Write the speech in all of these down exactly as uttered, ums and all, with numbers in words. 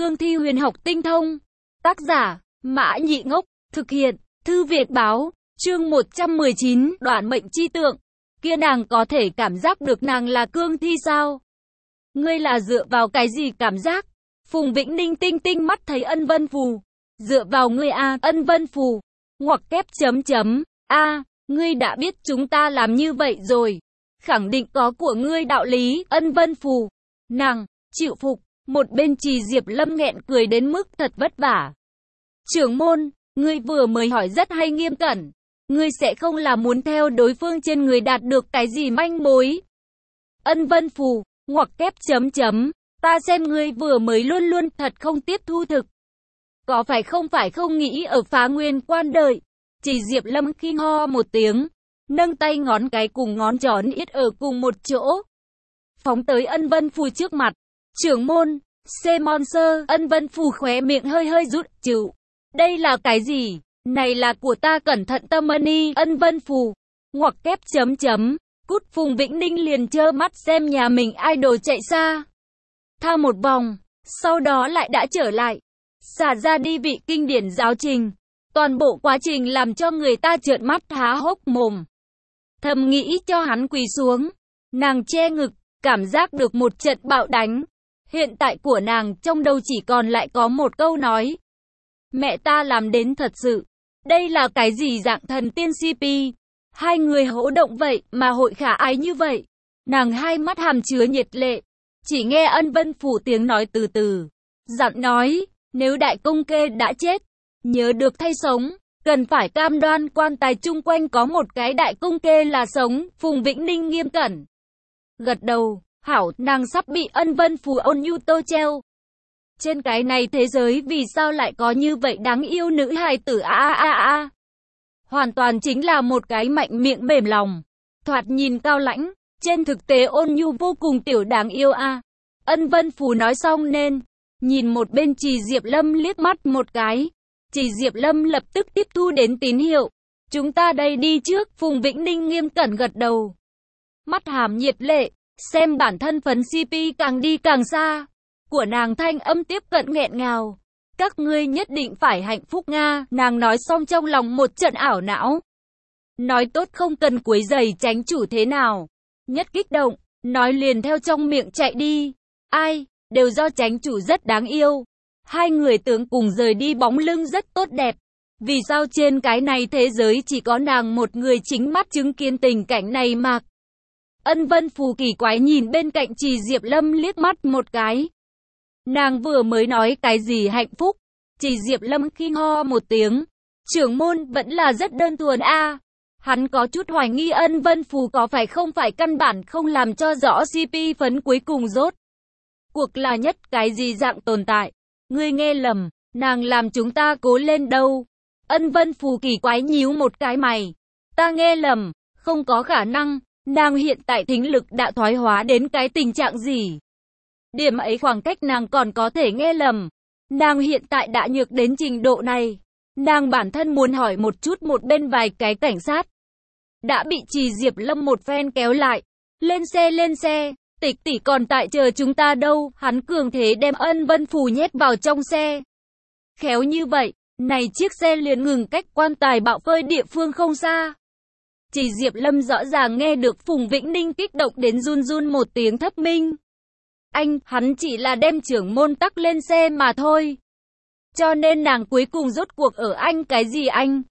cương thi huyền học tinh thông. Tác giả, Mã Nhị Ngốc, thực hiện, Thư Việt báo, chương một trăm mười chín, đoạn mệnh chi tượng. Kia nàng có thể cảm giác được nàng là cương thi sao? Ngươi là dựa vào cái gì cảm giác? Phùng Vĩnh Ninh tinh tinh mắt thấy Ân Vân Phù. Dựa vào ngươi a, Ân Vân Phù. Ngoặc kép chấm chấm, a, ngươi đã biết chúng ta làm như vậy rồi. Khẳng định có của ngươi đạo lý, Ân Vân Phù. Nàng, chịu phục, một bên Trì Diệp Lâm nghẹn cười đến mức thật vất vả. Trưởng môn, ngươi vừa mới hỏi rất hay nghiêm cẩn. Ngươi sẽ không là muốn theo đối phương trên người đạt được cái gì manh mối. Ân Vân Phù, ngoặc kép chấm chấm, ta xem ngươi vừa mới luôn luôn thật không tiếp thu thực. Có phải không phải không nghĩ ở Phá Nguyên Quan đợi. Trì Diệp Lâm khi ho một tiếng, nâng tay ngón cái cùng ngón trỏ yết ở cùng một chỗ. Phóng tới Ân Vân Phù trước mặt. Trưởng môn, C Monster, Ân Vân Phù khóe miệng hơi hơi rút chịu. Đây là cái gì? Này là của ta, cẩn thận tâm money, Ân Vân Phù. Ngoặc kép chấm chấm, cút. Phùng Vĩnh Ninh liền trơ mắt xem nhà mình idol chạy xa. Tha một vòng, sau đó lại đã trở lại. Xả ra đi vị kinh điển giáo trình. Toàn bộ quá trình làm cho người ta trợn mắt há hốc mồm. Thầm nghĩ cho hắn quỳ xuống. Nàng che ngực, cảm giác được một trận bạo đánh. Hiện tại của nàng trong đầu chỉ còn lại có một câu nói. Mẹ ta làm đến thật sự. Đây là cái gì dạng thần tiên xê pê? Hai người hỗ động vậy mà hội khả ái như vậy. Nàng hai mắt hàm chứa nhiệt lệ. Chỉ nghe Ân Vân Phù tiếng nói từ từ. Dặn nói, nếu đại công kê đã chết, nhớ được thay sống, cần phải cam đoan quan tài chung quanh có một cái đại công kê là sống. Phùng Vĩnh Ninh nghiêm cẩn. Gật đầu, hảo, nàng sắp bị Ân Vân Phù ôn nhu tô treo. Trên cái này thế giới vì sao lại có như vậy đáng yêu nữ hài tử a a a a. Hoàn toàn chính là một cái mạnh miệng mềm lòng. Thoạt nhìn cao lãnh, trên thực tế ôn nhu vô cùng tiểu đáng yêu a. À. Ân Vân Phù nói xong nên, nhìn một bên Trì Diệp Lâm liếc mắt một cái. Trì Diệp Lâm lập tức tiếp thu đến tín hiệu. Chúng ta đây đi trước, Phùng Vĩnh Ninh nghiêm cẩn gật đầu. Mắt hàm nhiệt lệ, xem bản thân phấn xê pê càng đi càng xa. Của nàng thanh âm tiếp cận nghẹn ngào. Các ngươi nhất định phải hạnh phúc Nga. Nàng nói xong trong lòng một trận ảo não. Nói tốt không cần quấy rầy tránh chủ thế nào. Nhất kích động, nói liền theo trong miệng chạy đi. Ai, đều do tránh chủ rất đáng yêu. Hai người tướng cùng rời đi bóng lưng rất tốt đẹp. Vì sao trên cái này thế giới chỉ có nàng một người chính mắt chứng kiến tình cảnh này mà. Ân Vân Phù kỳ quái nhìn bên cạnh Trì Diệp Lâm liếc mắt một cái. Nàng vừa mới nói cái gì hạnh phúc? Trì Diệp Lâm khi ho một tiếng. Trưởng môn vẫn là rất đơn thuần a. À. Hắn có chút hoài nghi Ân Vân Phù có phải không phải căn bản không làm cho rõ xê pê phấn cuối cùng rốt. Cuộc là nhất cái gì dạng tồn tại. Ngươi nghe lầm, nàng làm chúng ta cố lên đâu. Ân Vân Phù kỳ quái nhíu một cái mày. Ta nghe lầm, không có khả năng. Nàng hiện tại thính lực đã thoái hóa đến cái tình trạng gì? Điểm ấy khoảng cách nàng còn có thể nghe lầm. Nàng hiện tại đã nhược đến trình độ này. Nàng bản thân muốn hỏi một chút một bên vài cái cảnh sát. Đã bị Trì Diệp Lâm một phen kéo lại. Lên xe lên xe, Tịch tỷ còn tại chờ chúng ta đâu. Hắn cường thế đem Ân Vân Phù nhét vào trong xe. Khéo như vậy, này chiếc xe liền ngừng cách quan tài bạo phơi địa phương không xa. Trì Diệp Lâm rõ ràng nghe được Phùng Vĩnh Ninh kích động đến run run một tiếng thấp minh. Anh, hắn chỉ là đem trưởng môn tắc lên xe mà thôi. Cho nên nàng cuối cùng rốt cuộc ở anh cái gì anh?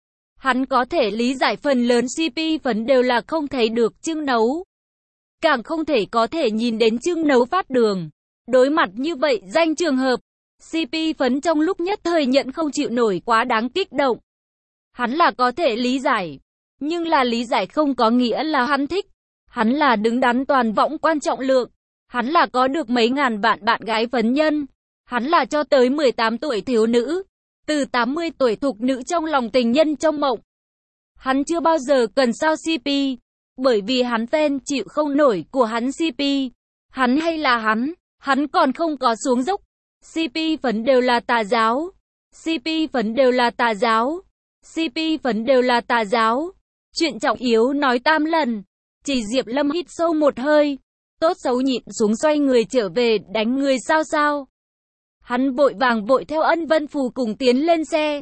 Hắn có thể lý giải phần lớn xê pê phấn đều là không thấy được Trương Nấu. Càng không thể có thể nhìn đến Trương Nấu phát đường. Đối mặt như vậy danh trường hợp, xê pê phấn trong lúc nhất thời nhận không chịu nổi quá đáng kích động. Hắn là có thể lý giải. Nhưng là lý giải không có nghĩa là hắn thích. Hắn là đứng đắn toàn võng quan trọng lượng. Hắn là có được mấy ngàn vạn bạn gái phấn nhân. Hắn là cho tới mười tám tuổi thiếu nữ. Từ tám mươi tuổi thục nữ trong lòng tình nhân trong mộng. Hắn chưa bao giờ cần sao xê pê. Bởi vì hắn fan chịu không nổi của hắn xê pê. Hắn hay là hắn. Hắn còn không có xuống dốc. xê pê phấn đều là tà giáo. xê pê phấn đều là tà giáo. xê pê phấn đều là tà giáo. Chuyện trọng yếu nói tam lần. Trì Diệp Lâm hít sâu một hơi. Tốt xấu nhịn xuống xoay người trở về đánh người sao sao. Hắn vội vàng vội theo Ân Vân Phù cùng tiến lên xe.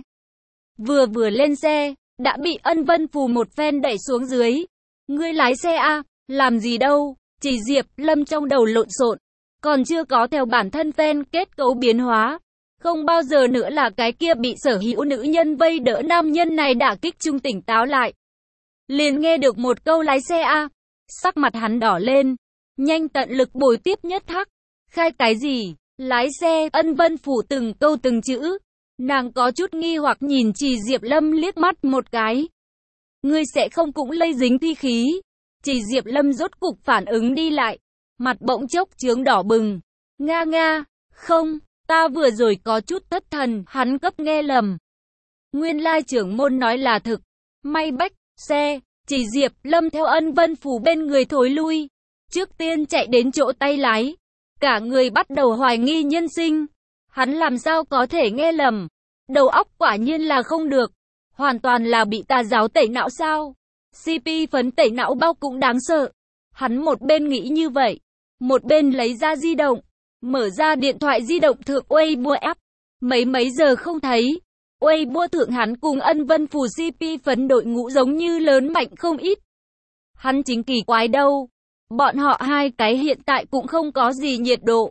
Vừa vừa lên xe, đã bị Ân Vân Phù một phen đẩy xuống dưới. Ngươi lái xe à, làm gì đâu? Chỉ Diệp Lâm trong đầu lộn xộn, còn chưa có theo bản thân phen kết cấu biến hóa. Không bao giờ nữa là cái kia bị sở hữu nữ nhân vây đỡ nam nhân này đả kích trung tỉnh táo lại. Liền nghe được một câu lái xe à, sắc mặt hắn đỏ lên, nhanh tận lực bồi tiếp nhất thắc. Khai cái gì? Lái xe, Ân Vân Phủ từng câu từng chữ. Nàng có chút nghi hoặc nhìn Chỉ Diệp Lâm liếc mắt một cái. Ngươi sẽ không cũng lây dính thi khí. Chỉ Diệp Lâm rốt cục phản ứng đi lại, mặt bỗng chốc chướng đỏ bừng. Nga nga, không, ta vừa rồi có chút thất thần, hắn cấp nghe lầm. Nguyên lai trưởng môn nói là thực. May bách, xe, Chỉ Diệp Lâm theo Ân Vân Phủ bên người thối lui. Trước tiên chạy đến chỗ tay lái. Cả người bắt đầu hoài nghi nhân sinh. Hắn làm sao có thể nghe lầm? Đầu óc quả nhiên là không được. Hoàn toàn là bị tà giáo tẩy não sao? xê pê phấn tẩy não bao cũng đáng sợ. Hắn một bên nghĩ như vậy, một bên lấy ra di động, mở ra điện thoại di động thượng Weibo app. Mấy mấy giờ không thấy, Weibo thượng hắn cùng Ân Vân Phù xê pê phấn đội ngũ giống như lớn mạnh không ít. Hắn chính kỳ quái đâu. Bọn họ hai cái hiện tại cũng không có gì nhiệt độ.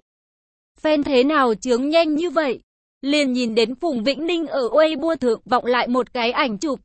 Fan thế nào chướng nhanh như vậy? Liền nhìn đến Phùng Vĩnh Ninh ở Weibo thượng vọng lại một cái ảnh chụp.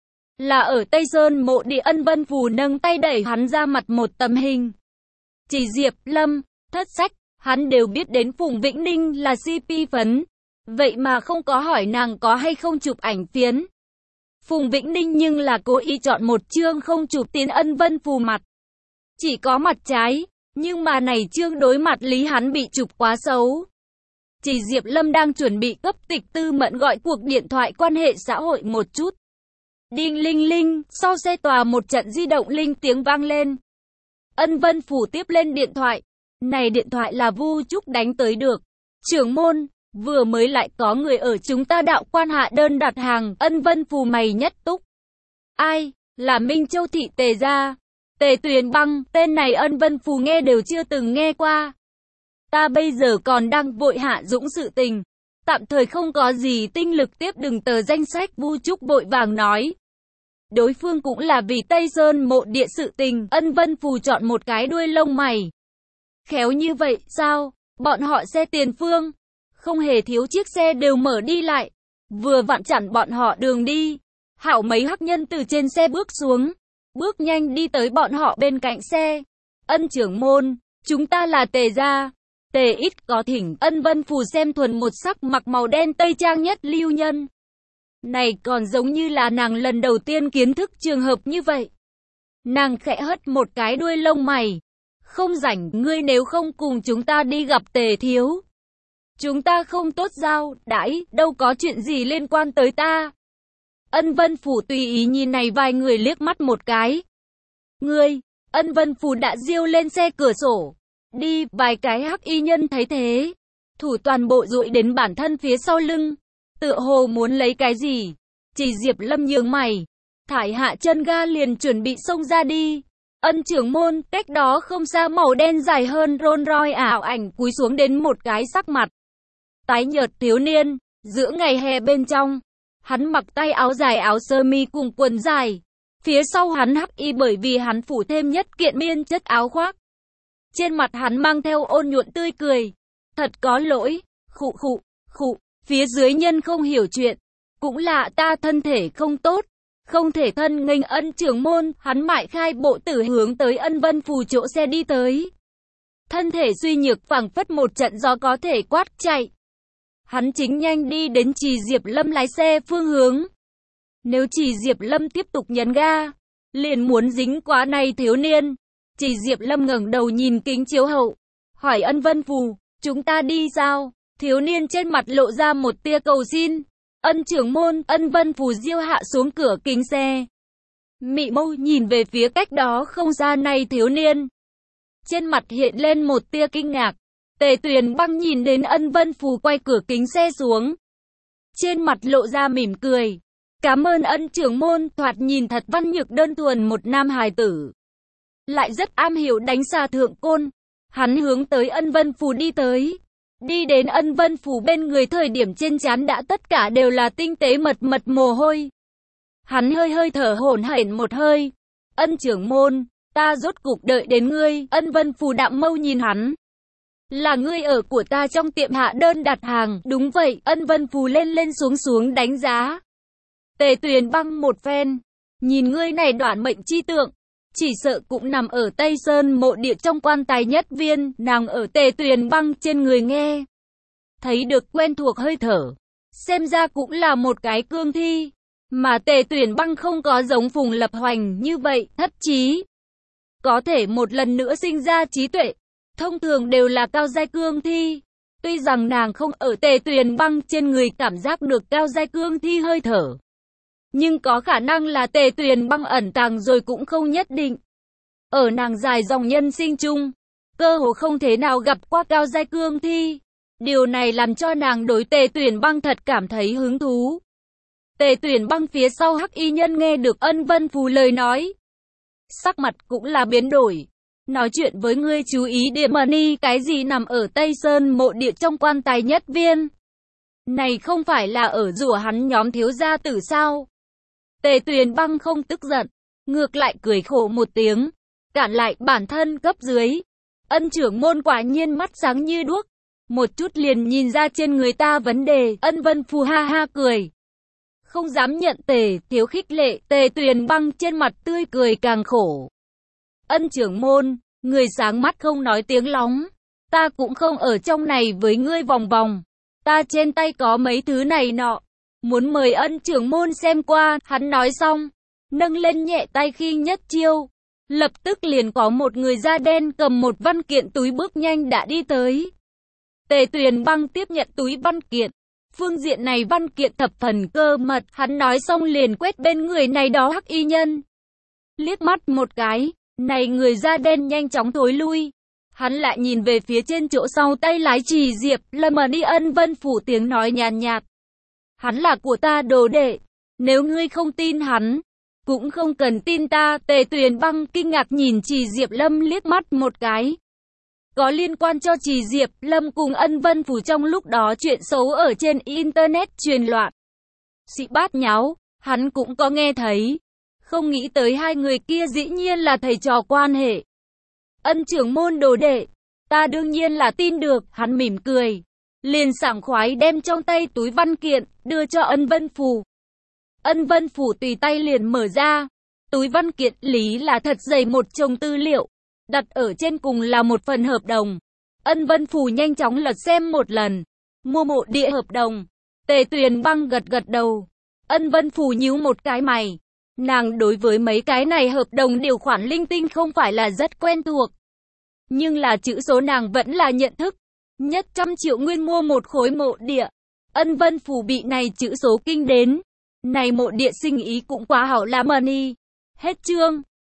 Là ở Tây Sơn mộ địa Ân Vân Phù nâng tay đẩy hắn ra mặt một tấm hình. Chỉ Diệp Lâm, thất sách, hắn đều biết đến Phùng Vĩnh Ninh là xê pê phấn. Vậy mà không có hỏi nàng có hay không chụp ảnh phiến. Phùng Vĩnh Ninh nhưng là cố ý chọn một chương không chụp tiến Ân Vân Phù mặt. Chỉ có mặt trái, nhưng mà này chương đối mặt lý hắn bị chụp quá xấu. Chỉ Diệp Lâm đang chuẩn bị cấp Tịch Tư Mẫn gọi cuộc điện thoại quan hệ xã hội một chút. Đinh linh linh, sau xe tòa một trận di động linh tiếng vang lên. Ân Vân Phủ tiếp lên điện thoại. Này điện thoại là Vu Trúc đánh tới được. Trưởng môn, vừa mới lại có người ở chúng ta đạo quan hạ đơn đặt hàng. Ân Vân Phủ mày nhất túc. Ai? Là Minh Châu thị Tề gia. Tề Tuyền Băng, tên này Ân Vân Phù nghe đều chưa từng nghe qua. Ta bây giờ còn đang vội hạ dũng sự tình. Tạm thời không có gì tinh lực tiếp đừng tờ danh sách. Vu Trúc vội vàng nói. Đối phương cũng là vì Tây Sơn mộ địa sự tình. Ân Vân Phù chọn một cái đuôi lông mày. Khéo như vậy, sao? Bọn họ xe tiền phương. Không hề thiếu chiếc xe đều mở đi lại. Vừa vặn chặn bọn họ đường đi. Hảo mấy hắc nhân từ trên xe bước xuống. Bước nhanh đi tới bọn họ bên cạnh xe. Ân trưởng môn, chúng ta là Tề gia. Tề ít có thỉnh. Ân Vân Phù xem thuần một sắc mặc màu đen tây trang nhất lưu nhân. Này còn giống như là nàng lần đầu tiên kiến thức trường hợp như vậy. Nàng khẽ hất một cái đuôi lông mày. Không rảnh, ngươi nếu không cùng chúng ta đi gặp Tề thiếu. Chúng ta không tốt giao, đãi, đâu có chuyện gì liên quan tới ta. Ân Vân Phủ tùy ý nhìn này vài người liếc mắt một cái. Ngươi, Ân Vân Phủ đã diêu lên xe cửa sổ. Đi, vài cái hắc y nhân thấy thế. Thủ toàn bộ dụi đến bản thân phía sau lưng. Tựa hồ muốn lấy cái gì. Chỉ Diệp Lâm nhướng mày. Thải hạ chân ga liền chuẩn bị xông ra đi. Ân trưởng môn, cách đó không xa màu đen dài hơn Rolls Royce ảo ảnh cúi xuống đến một cái sắc mặt. Tái nhợt thiếu niên, giữa ngày hè bên trong. Hắn mặc tay áo dài áo sơ mi cùng quần dài. Phía sau hắn hắc y bởi vì hắn phủ thêm nhất kiện miên chất áo khoác. Trên mặt hắn mang theo ôn nhuận tươi cười. Thật có lỗi, khụ khụ, khụ, phía dưới nhân không hiểu chuyện. Cũng lạ ta thân thể không tốt. Không thể thân nghênh Ân trưởng môn, hắn mại khai bộ tử hướng tới Ân Vân Phù chỗ xe đi tới. Thân thể suy nhược phảng phất một trận gió có thể quát chạy. Hắn chính nhanh đi đến Chỉ Diệp Lâm lái xe phương hướng. Nếu Chỉ Diệp Lâm tiếp tục nhấn ga, liền muốn dính quá này thiếu niên. Chỉ Diệp Lâm ngẩng đầu nhìn kính chiếu hậu, hỏi Ân Vân Phù, chúng ta đi sao? Thiếu niên trên mặt lộ ra một tia cầu xin. Ân trưởng môn, Ân Vân Phù diêu hạ xuống cửa kính xe. Mị mâu nhìn về phía cách đó không xa này thiếu niên. Trên mặt hiện lên một tia kinh ngạc. Tề Tuyền Băng nhìn đến Ân Vân Phù quay cửa kính xe xuống. Trên mặt lộ ra mỉm cười. Cảm ơn Ân trưởng môn, thoạt nhìn thật văn nhược đơn thuần một nam hài tử. Lại rất am hiểu đánh xà thượng côn. Hắn hướng tới Ân Vân Phù đi tới. Đi đến Ân Vân Phủ bên người, thời điểm trên trán đã tất cả đều là tinh tế mật mật mồ hôi. Hắn hơi hơi thở hổn hển một hơi. Ân trưởng môn, ta rốt cục đợi đến ngươi. Ân Vân Phủ đạm mâu nhìn hắn. Là ngươi ở của ta trong tiệm hạ đơn đặt hàng. Đúng vậy. Ân Vân Phủ lên lên xuống xuống đánh giá Tề Tuyền Băng một phen. Nhìn ngươi này đoản mệnh chi tượng, chỉ sợ cũng nằm ở Tây Sơn mộ địa trong quan tài nhất viên. Nàng ở Tề Tuyền Băng trên người nghe thấy được quen thuộc hơi thở, xem ra cũng là một cái cương thi. Mà Tề Tuyền Băng không có giống Phùng Lập Hoành như vậy, thậm chí có thể một lần nữa sinh ra trí tuệ. Thông thường đều là cao giai cương thi. Tuy rằng nàng không ở Tề Tuyền Băng trên người cảm giác được cao giai cương thi hơi thở, nhưng có khả năng là Tề Tuyền Băng ẩn tàng rồi cũng không nhất định. Ở nàng dài dòng nhân sinh chung, cơ hồ không thể nào gặp qua cao giai cương thi. Điều này làm cho nàng đối Tề Tuyền Băng thật cảm thấy hứng thú. Tề Tuyền Băng phía sau hắc y nhân nghe được Ân Vân Phù lời nói, sắc mặt cũng là biến đổi. Nói chuyện với ngươi chú ý địa money cái gì nằm ở Tây Sơn mộ địa trong quan tài nhất viên. Này không phải là ở rủa hắn nhóm thiếu gia tử sao? Tề Tuyền Băng không tức giận, ngược lại cười khổ một tiếng, cản lại bản thân cấp dưới. Ân trưởng môn quả nhiên mắt sáng như đuốc, một chút liền nhìn ra trên người ta vấn đề. Ân Vân Phù ha ha cười, không dám nhận Tề thiếu khích lệ. Tề Tuyền Băng trên mặt tươi cười càng khổ. Ân trưởng môn, người sáng mắt không nói tiếng lóng, ta cũng không ở trong này với ngươi vòng vòng. Ta trên tay có mấy thứ này nọ, muốn mời Ân trưởng môn xem qua. Hắn nói xong, nâng lên nhẹ tay khi nhất chiêu, lập tức liền có một người da đen cầm một văn kiện túi bước nhanh đã đi tới. Tề Tuyền Băng tiếp nhận túi văn kiện. Phương diện này văn kiện thập phần cơ mật. Hắn nói xong liền quét bên người này đó hắc y nhân liếc mắt một cái. Này người da đen nhanh chóng thối lui. Hắn lại nhìn về phía trên chỗ sau tay lái Trì Diệp Lâm đi. Ân Vân Phủ tiếng nói nhàn nhạt, hắn là của ta đồ đệ, nếu ngươi không tin hắn, cũng không cần tin ta. Tề Tuyền Băng kinh ngạc nhìn Trì Diệp Lâm liếc mắt một cái. Có liên quan cho Trì Diệp Lâm cùng Ân Vân Phủ trong lúc đó chuyện xấu ở trên internet truyền loạn, xị bát nháo, hắn cũng có nghe thấy. Không nghĩ tới hai người kia dĩ nhiên là thầy trò quan hệ. Ân trưởng môn đồ đệ, ta đương nhiên là tin được. Hắn mỉm cười, liền sảng khoái đem trong tay túi văn kiện đưa cho Ân Vân Phủ. Ân Vân Phủ tùy tay liền mở ra. Túi văn kiện lý là thật dày một chồng tư liệu, đặt ở trên cùng là một phần hợp đồng. Ân Vân Phủ nhanh chóng lật xem một lần. Mua mộ địa hợp đồng. Tề Tuyền Băng gật gật đầu. Ân Vân Phủ nhíu một cái mày. Nàng đối với mấy cái này hợp đồng điều khoản linh tinh không phải là rất quen thuộc, nhưng là chữ số nàng vẫn là nhận thức. Nhất trăm triệu nguyên mua một khối mộ địa. Ân Vân Phủ bị này chữ số kinh đến. Này mộ địa sinh ý cũng quá hảo là money. Hết chương.